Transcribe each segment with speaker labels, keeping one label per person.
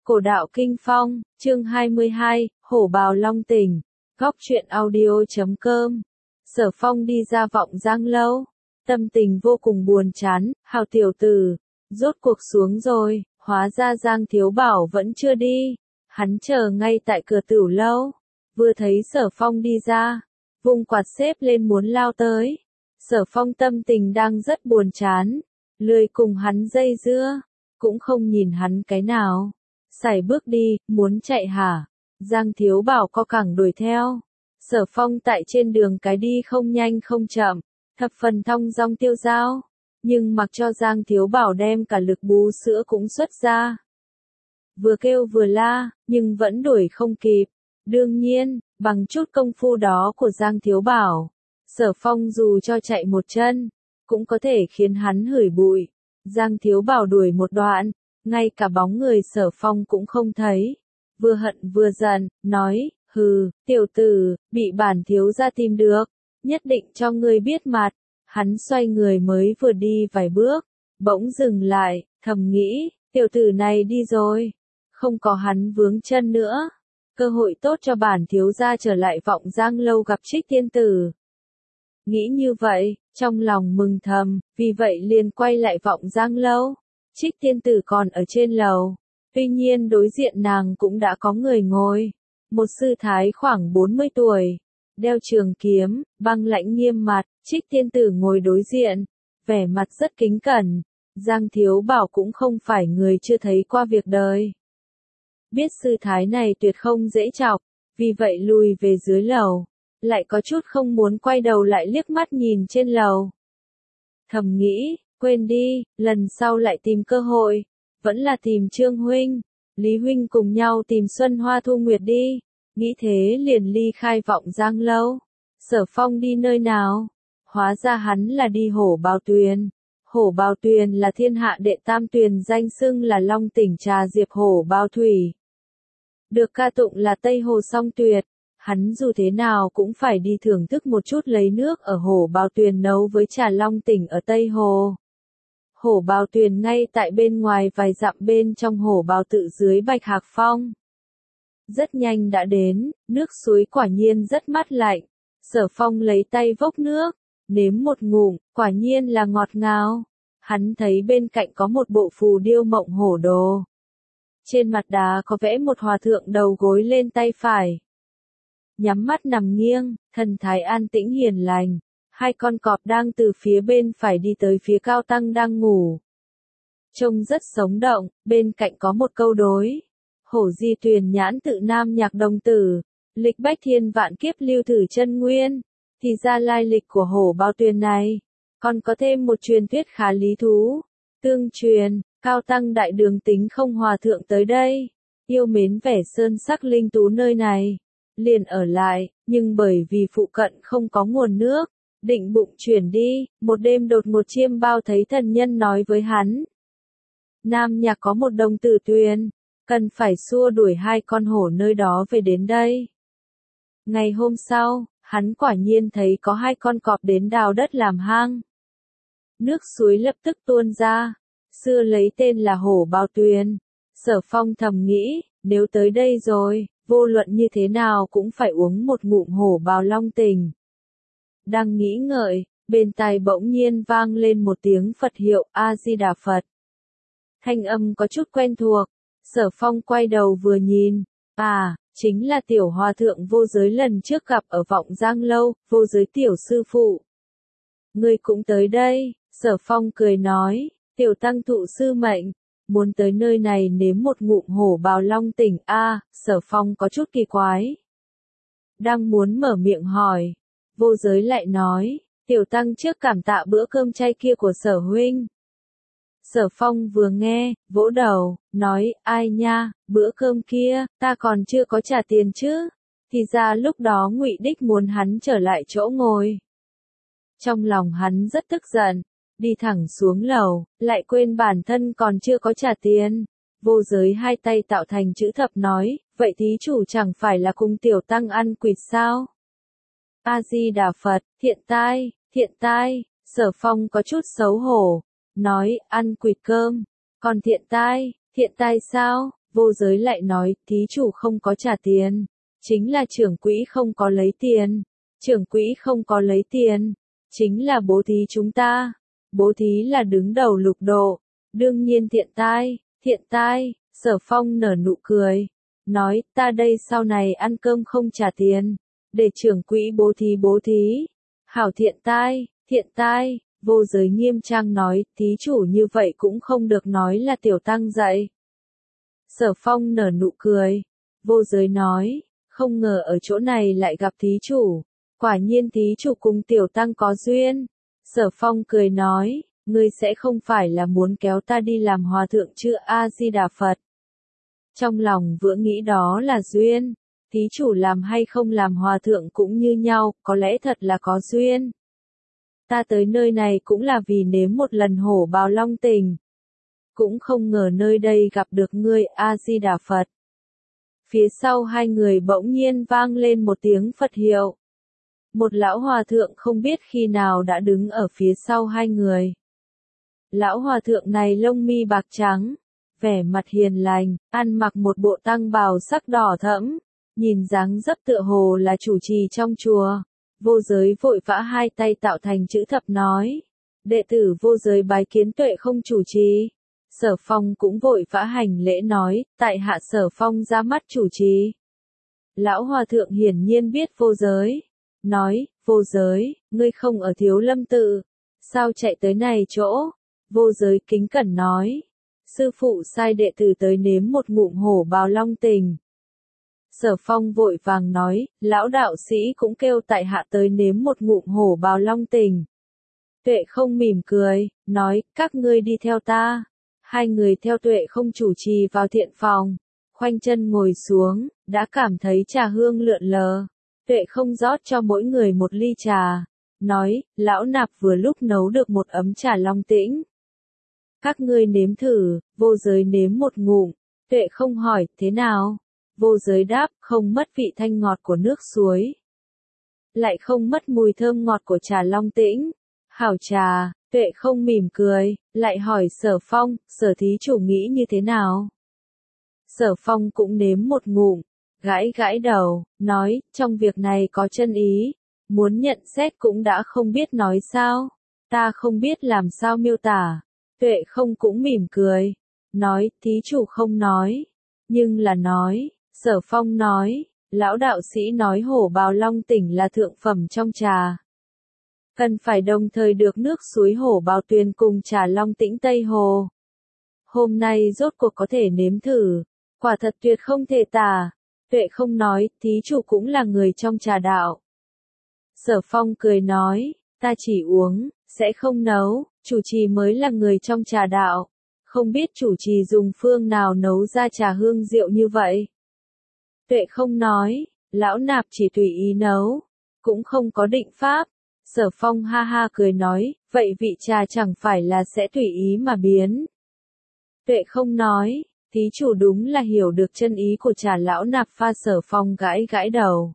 Speaker 1: Cổ đạo Kinh Phong, chương 22, Hổ Bào Long Tỉnh, góc truyện audio.com. Sở Phong đi ra Vọng Giang lâu, tâm tình vô cùng buồn chán, Hào tiểu tử, rốt cuộc xuống rồi, hóa ra Giang Thiếu Bảo vẫn chưa đi, hắn chờ ngay tại cửa tửu lâu, vừa thấy Sở Phong đi ra, vung quạt xếp lên muốn lao tới. Sở Phong tâm tình đang rất buồn chán, lười cùng hắn dây dưa, cũng không nhìn hắn cái nào. Sải bước đi, muốn chạy hả? Giang Thiếu Bảo co cẳng đuổi theo. Sở Phong tại trên đường cái đi không nhanh không chậm, thập phần thong dong tiêu dao, nhưng mặc cho Giang Thiếu Bảo đem cả lực bú sữa cũng xuất ra. Vừa kêu vừa la, nhưng vẫn đuổi không kịp. Đương nhiên, bằng chút công phu đó của Giang Thiếu Bảo, Sở Phong dù cho chạy một chân, cũng có thể khiến hắn hửi bụi. Giang Thiếu Bảo đuổi một đoạn, ngay cả bóng người Sở Phong cũng không thấy. Vừa hận vừa giận, nói, hừ, tiểu tử, bị bản thiếu gia tìm được, nhất định cho ngươi biết mặt. Hắn xoay người mới vừa đi vài bước, bỗng dừng lại, thầm nghĩ, tiểu tử này đi rồi, không có hắn vướng chân nữa. Cơ hội tốt cho bản thiếu gia trở lại Vọng Giang lâu gặp Trích Tiên Tử. Nghĩ như vậy, trong lòng mừng thầm, vì vậy liền quay lại Vọng Giang lâu. Trích Tiên Tử còn ở trên lầu, tuy nhiên đối diện nàng cũng đã có người ngồi. Một sư thái khoảng 40 tuổi, đeo trường kiếm, băng lãnh nghiêm mặt, Trích Tiên Tử ngồi đối diện, vẻ mặt rất kính cẩn. Giang Thiếu Bảo cũng không phải người chưa thấy qua việc đời. Biết sư thái này tuyệt không dễ chọc, vì vậy lùi về dưới lầu, lại có chút không muốn quay đầu lại liếc mắt nhìn trên lầu. Thầm nghĩ, quên đi, lần sau lại tìm cơ hội, vẫn là tìm Trương Huynh, Lý Huynh cùng nhau tìm Xuân Hoa Thu Nguyệt đi. Nghĩ thế liền ly khai Vọng Giang lâu. Sở Phong đi nơi nào? Hóa ra hắn là đi Hổ Bào Tuyền. Hổ Bào Tuyền là thiên hạ đệ tam tuyền danh xưng là Long Tỉnh Trà Diệp Hổ Bào Thủy. Được ca tụng là Tây Hồ Song Tuyệt. Hắn dù thế nào cũng phải đi thưởng thức một chút lấy nước ở Hổ Bào Tuyền nấu với trà Long Tỉnh ở Tây Hồ. Hổ Bào Tuyền ngay tại bên ngoài vài dặm bên trong Hổ Bào tự dưới Bạch Hạc Phong. Rất nhanh đã đến, nước suối quả nhiên rất mát lạnh. Sở Phong lấy tay vốc nước, nếm một ngụm, quả nhiên là ngọt ngào. Hắn thấy bên cạnh có một bộ phù điêu mộng hổ đồ. Trên mặt đá có vẽ một hòa thượng đầu gối lên tay phải. Nhắm mắt nằm nghiêng, thần thái an tĩnh hiền lành. Hai con cọp đang từ phía bên phải đi tới phía Cao Tăng đang ngủ. Trông rất sống động, bên cạnh có một câu đối. Hổ di tuyền nhãn tự nam nhạc đồng tử, lịch bách thiên vạn kiếp lưu thử chân nguyên. Thì ra lai lịch của Hổ Bào Tuyền này, còn có thêm một truyền thuyết khá lý thú. Tương truyền, Cao Tăng Đại Đường Tính Không Hòa Thượng tới đây, yêu mến vẻ sơn sắc linh tú nơi này, liền ở lại, nhưng bởi vì phụ cận không có nguồn nước, định bụng chuyển đi, một đêm đột ngột chiêm bao thấy thần nhân nói với hắn. Nam Nhạc có một đồng tử tuyền, cần phải xua đuổi hai con hổ nơi đó về đến đây. Ngày hôm sau, hắn quả nhiên thấy có hai con cọp đến đào đất làm hang. Nước suối lập tức tuôn ra, xưa lấy tên là Hổ Bào Tuyền. Sở Phong thầm nghĩ, nếu tới đây rồi, vô luận như thế nào cũng phải uống một ngụm Hổ Bào Long Tỉnh. Đang nghĩ ngợi, bên tai bỗng nhiên vang lên một tiếng Phật hiệu A-di-đà Phật. Thanh âm có chút quen thuộc, Sở Phong quay đầu vừa nhìn, chính là tiểu hòa thượng Vô Giới lần trước gặp ở Vọng Giang lâu, Vô Giới tiểu sư phụ. Ngươi cũng tới đây, Sở Phong cười nói, tiểu tăng thụ sư mệnh, muốn tới nơi này nếm một ngụm Hổ Bào Long Tỉnh. Sở Phong có chút kỳ quái. Đang muốn mở miệng hỏi, Vô Giới lại nói, tiểu tăng trước cảm tạ bữa cơm chay kia của Sở huynh. Sở Phong vừa nghe, vỗ đầu, nói, ai nha, bữa cơm kia, ta còn chưa có trả tiền chứ. Thì ra lúc đó Ngụy Đích muốn hắn trở lại chỗ ngồi. Trong lòng hắn rất tức giận, đi thẳng xuống lầu, lại quên bản thân còn chưa có trả tiền. Vô Giới hai tay tạo thành chữ thập nói, vậy thí chủ chẳng phải là cùng tiểu tăng ăn quỵt sao? A-di-đà Phật, thiện tai, Sở Phong có chút xấu hổ, nói, ăn quỵt cơm, còn thiện tai sao? Vô Giới lại nói, thí chủ không có trả tiền. Chính là trưởng quỹ không có lấy tiền. Trưởng quỹ không có lấy tiền. Chính là bố thí chúng ta. Bố thí là đứng đầu lục độ. Đương nhiên thiện tai, Sở Phong nở nụ cười. Nói, ta đây sau này ăn cơm không trả tiền. Để trưởng quỹ bố thí. Hảo thiện tai, Vô Giới nghiêm trang nói, thí chủ như vậy cũng không được nói là tiểu tăng dạy. Sở Phong nở nụ cười. Vô Giới nói, không ngờ ở chỗ này lại gặp thí chủ. Quả nhiên thí chủ cùng tiểu tăng có duyên. Sở Phong cười nói, ngươi sẽ không phải là muốn kéo ta đi làm hòa thượng chứ A-di-đà Phật. Trong lòng vừa nghĩ đó là duyên. Thí chủ làm hay không làm hòa thượng cũng như nhau, có lẽ thật là có duyên. Ta tới nơi này cũng là vì nếm một lần hổ bào long tình. Cũng không ngờ nơi đây gặp được ngươi A-di-đà Phật. Phía sau hai người bỗng nhiên vang lên một tiếng Phật hiệu. Một lão hòa thượng không biết khi nào đã đứng ở phía sau hai người. Lão hòa thượng này lông mi bạc trắng, vẻ mặt hiền lành, ăn mặc một bộ tăng bào sắc đỏ thẫm, nhìn dáng dấp tựa hồ là chủ trì trong chùa. Vô Giới vội vã hai tay tạo thành chữ thập nói, đệ tử Vô Giới bái kiến Tuệ không chủ trì. Sở Phong cũng vội vã hành lễ nói, tại hạ Sở Phong ra mắt chủ trì. Lão hòa thượng hiển nhiên biết Vô Giới, nói, Vô Giới, ngươi không ở Thiếu Lâm tự, sao chạy tới này chỗ? Vô Giới kính cẩn nói, sư phụ sai đệ tử tới nếm một ngụm hổ bào long tình. Sở Phong vội vàng nói, lão đạo sĩ cũng kêu tại hạ tới nếm một ngụm hổ bào long tình. Tuệ không mỉm cười, nói, các ngươi đi theo ta. Hai người theo Tuệ không chủ trì vào thiện phòng, khoanh chân ngồi xuống, đã cảm thấy trà hương lượn lờ. Tuệ không rót cho mỗi người một ly trà, nói, lão nạp vừa lúc nấu được một ấm trà long tĩnh. Các ngươi nếm thử. Vô Giới nếm một ngụm, Tuệ không hỏi, thế nào? Vô Giới đáp, không mất vị thanh ngọt của nước suối. Lại không mất mùi thơm ngọt của trà long tĩnh. Hảo trà. Tuệ không mỉm cười, lại hỏi Sở Phong, Sở thí chủ nghĩ như thế nào? Sở Phong cũng nếm một ngụm, gãi đầu, nói, trong việc này có chân ý, muốn nhận xét cũng đã không biết nói sao, ta không biết làm sao miêu tả. Tuệ không cũng mỉm cười, nói, thí chủ không nói, nhưng là nói. Sở Phong nói, lão đạo sĩ nói hổ bào long tỉnh là thượng phẩm trong trà. Cần phải đồng thời được nước suối hổ bào tuyền cùng trà long tĩnh Tây Hồ. Hôm nay rốt cuộc có thể nếm thử, quả thật tuyệt không thể tả. Tuệ không nói, thí chủ cũng là người trong trà đạo. Sở Phong cười nói, ta chỉ uống, sẽ không nấu, chủ trì mới là người trong trà đạo. Không biết chủ trì dùng phương nào nấu ra trà hương rượu như vậy. Tuệ không nói, lão nạp chỉ tùy ý nấu, cũng không có định pháp. Sở Phong ha ha cười nói, vậy vị trà chẳng phải là sẽ tùy ý mà biến. Tuệ không nói, thí chủ đúng là hiểu được chân ý của trà lão nạp pha. Sở Phong gãi đầu.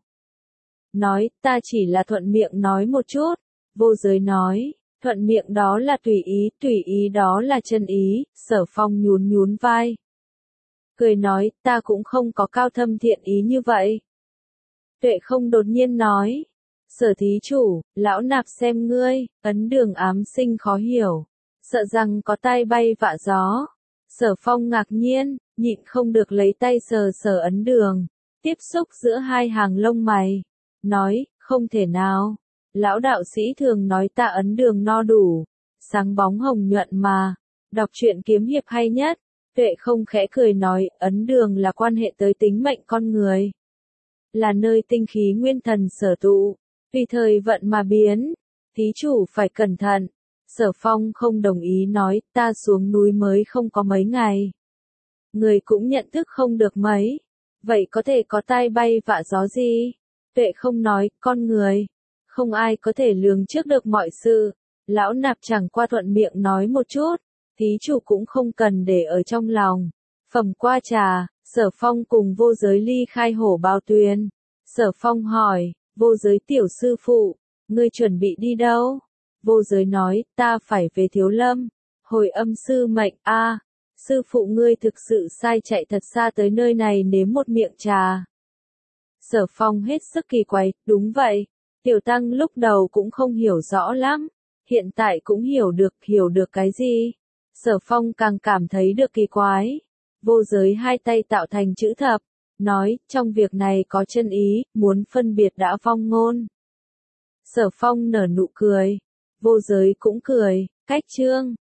Speaker 1: Nói, ta chỉ là thuận miệng nói một chút. Vô Giới nói, thuận miệng đó là tùy ý đó là chân ý. Sở Phong nhún vai. Cười nói, ta cũng không có cao thâm thiện ý như vậy. Tuệ không đột nhiên nói, Sở thí chủ, lão nạp xem ngươi, ấn đường ám sinh khó hiểu, sợ rằng có tai bay vạ gió. Sở Phong ngạc nhiên, nhịn không được lấy tay sờ ấn đường, tiếp xúc giữa hai hàng lông mày, nói, không thể nào. Lão đạo sĩ thường nói ta ấn đường no đủ, sáng bóng hồng nhuận mà, đọc truyện kiếm hiệp hay nhất. Tuệ không khẽ cười nói, ấn đường là quan hệ tới tính mệnh con người, là nơi tinh khí nguyên thần sở tụ, tùy thời vận mà biến, thí chủ phải cẩn thận. Sở Phong không đồng ý nói, ta xuống núi mới không có mấy ngày. Người cũng nhận thức không được mấy, vậy có thể có tai bay vạ gió gì? Tuệ không nói, con người, không ai có thể lường trước được mọi sự, lão nạp chẳng qua thuận miệng nói một chút. Thí chủ cũng không cần để ở trong lòng. Phẩm qua trà, Sở Phong cùng Vô Giới ly khai hổ bào tuyền. Sở Phong hỏi, Vô Giới tiểu sư phụ, ngươi chuẩn bị đi đâu? Vô Giới nói, ta phải về Thiếu Lâm, hồi âm sư mệnh a. Sư phụ ngươi thực sự sai chạy thật xa tới nơi này nếm một miệng trà. Sở Phong hết sức kỳ quái, đúng vậy. Tiểu Tăng lúc đầu cũng không hiểu rõ lắm, hiện tại cũng hiểu được cái gì. Sở Phong càng cảm thấy được kỳ quái. Vô giới hai tay tạo thành chữ thập, nói, trong việc này có chân ý, muốn phân biệt đã vong ngôn. Sở Phong nở nụ cười, vô giới cũng cười, cách chương.